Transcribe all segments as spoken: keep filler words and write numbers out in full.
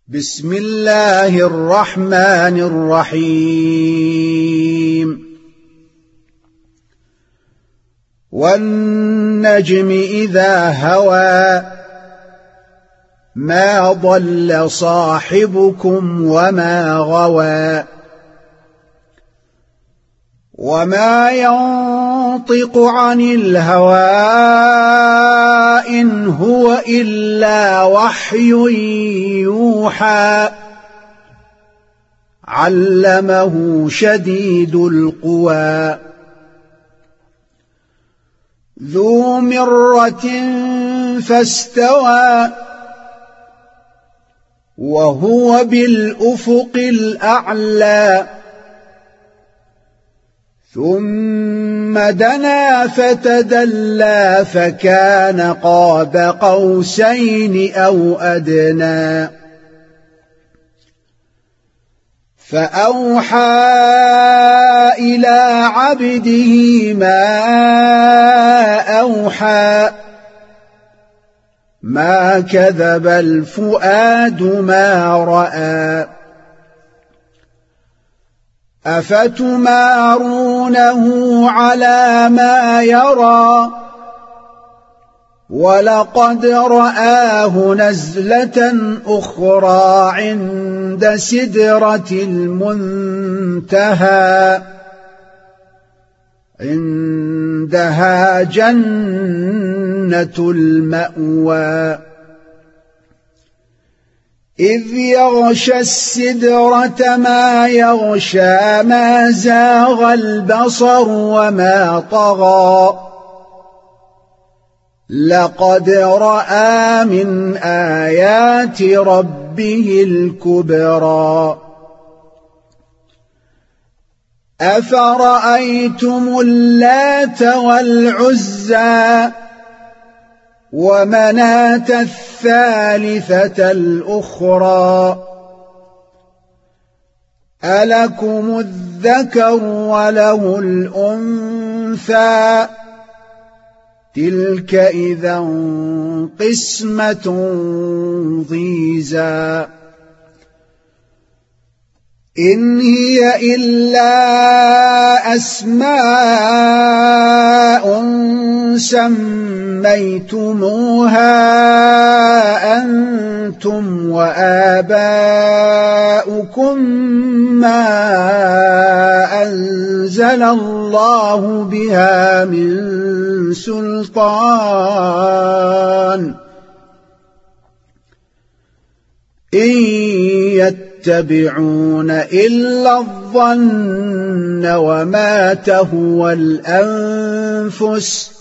بسم الله الرحمن الرحيم والنجم إذا هوى ما ضل صاحبكم وما غوى وما ينطق عن الهوى إن هو إلا وحي يوحى علمه شديد القوى ذو مرة فاستوى وهو بالأفق الأعلى ثم دنا فتدلى فكان قاب قوسين أو أدنى فأوحى إلى عبده ما أوحى ما كذب الفؤاد ما رأى أفتمارونه على ما يرى ولقد رآه نزلة أخرى عند سدرة المنتهى عندها جنة المأوى إذ يغشى السدرة ما يغشى ما زاغ البصر وما طغى لقد رأى من آيات ربه الكبرى أفرأيتم اللات والعزى ومناة الثالثة الأخرى ألكم الذكر وله الأنثى تلك إذا قسمة ضيزى إن هي إلا أسماء سميتموها أنتم وآباؤكم ما أنزل الله بها من سلطان إن يتبعون إلا الظن وما تهوى الأنفس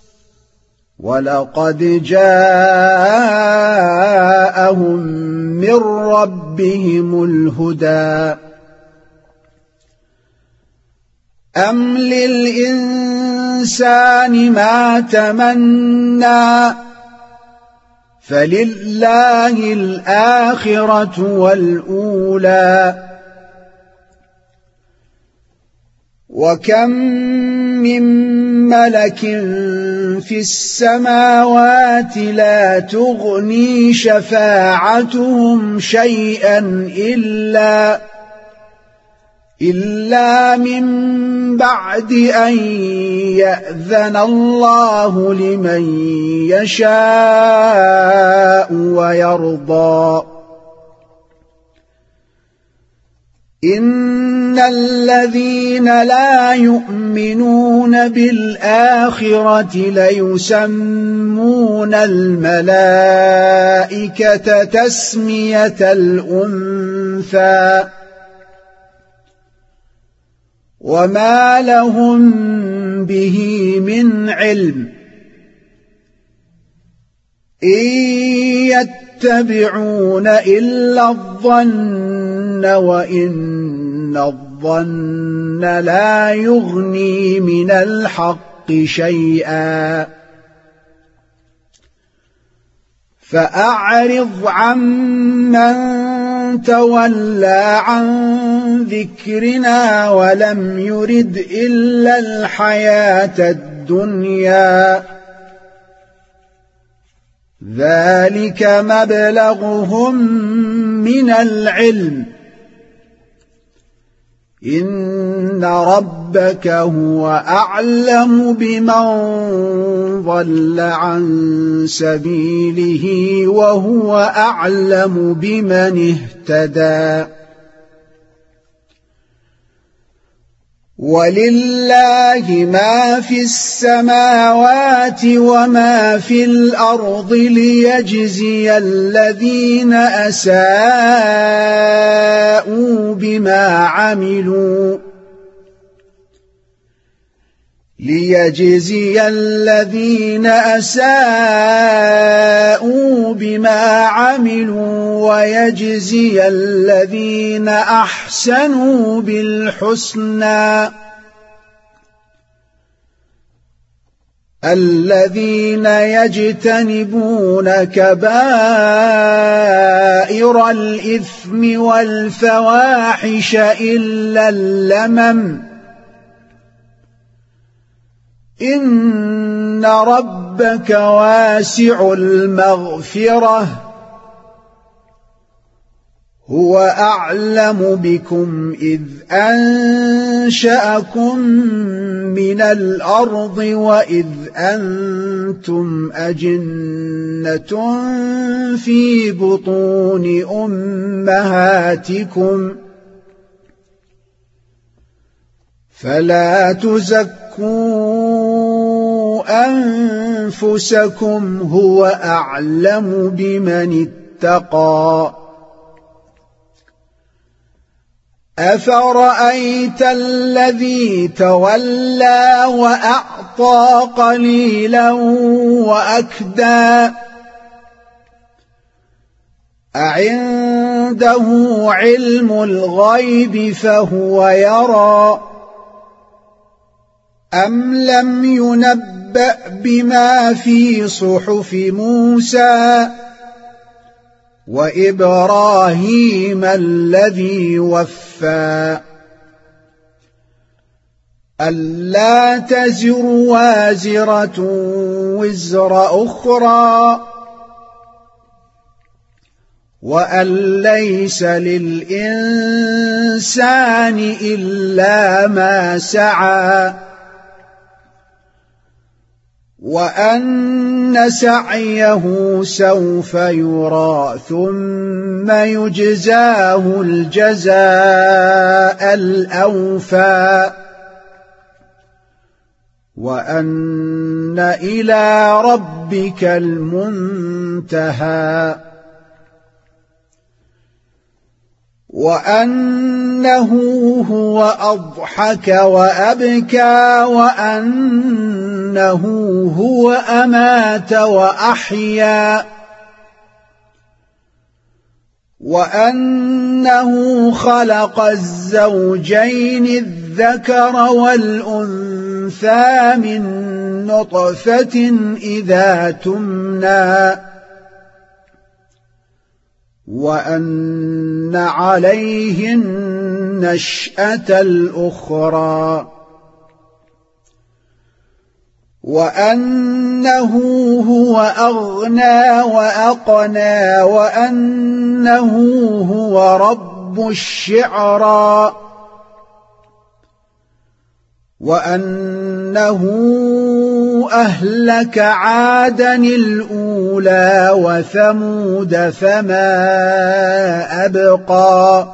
ولقد جاءهم من ربهم الهدى أم للإنسان ما تمنى فلله الآخرة والأولى وكم من ملك في السماوات لا تغني شفاعتهم شيئا إلا إلا من بعد أن يأذن الله لمن يشاء ويرضى إن الذين لا يؤمنون بالآخرة ليسمون الملائكة تسمية الأنثى وما لهم به من علم إن يتبعون إلا الظن وإن الظن لا يغني من الحق شيئا فأعرض عمن تولى عن ذكرنا ولم يرد إلا الحياة الدنيا ذلك مبلغهم من العلم إن ربك هو أعلم بمن ضل عن سبيله وهو أعلم بمن اهتدى ولله ما في السماوات وما في الأرض ليجزي الذين أساءوا بما عملوا ليجزي الذين أساءوا بما عملوا ويجزي الذين أحسنوا بالحسنى الذين يجتنبون كبائر الإثم والفواحش إلا اللمم إن ربك واسع المغفرة هو أعلم بكم إذ أنشأكم من الأرض وإذ أنتم أجنة في بطون أمهاتكم فلا تزكوا أنفسكم هو أعلم بمن اتقى أفرأيت الذي تولى وأعطى قليلا وأكدى أعنده علم الغيب فهو يرى أم لم ينبأ بما في صحف موسى وإبراهيم الذي وفى ألا تزر وازرة وزر أخرى وأن ليس للإنسان إلا ما سعى وأن سعيه سوف يرى ثم يجزاه الجزاء الأوفى وأن إلى ربك المنتهى وأنه هو أضحك وأبكى وأنه هو أمات وأحيا وأنه خلق الزوجين الذكر والأنثى من نطفة إذا تمنى وأن عليه النشأة الأخرى وأنه هو أغنى وأقنى وأنه هو رب الشعرى وأنه أهلك عادا الأولى وثمود فما أبقى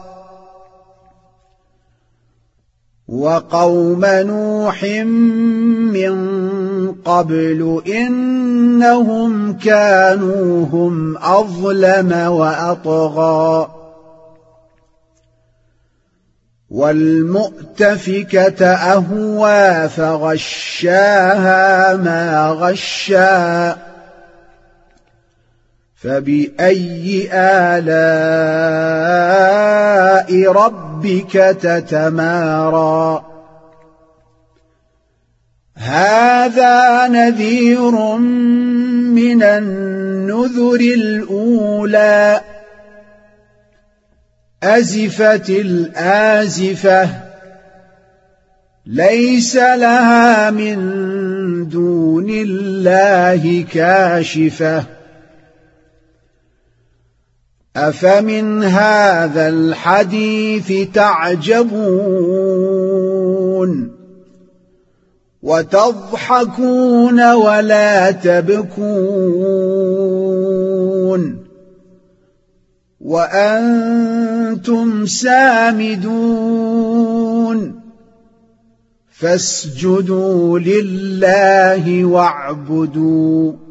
وقوم نوح من قبل إنهم كانوا هم أظلم وأطغى والمؤتفكة أهوى فغشاها ما غشا فبأي آلاء ربك تتمارى هذا نذير من النذر الأولى أزفت الآزفة ليس لها من دون الله كاشفة أفمن هذا الحديث تعجبون وتضحكون ولا تبكون وأنتم سامدون فاسجدوا لله واعبدوا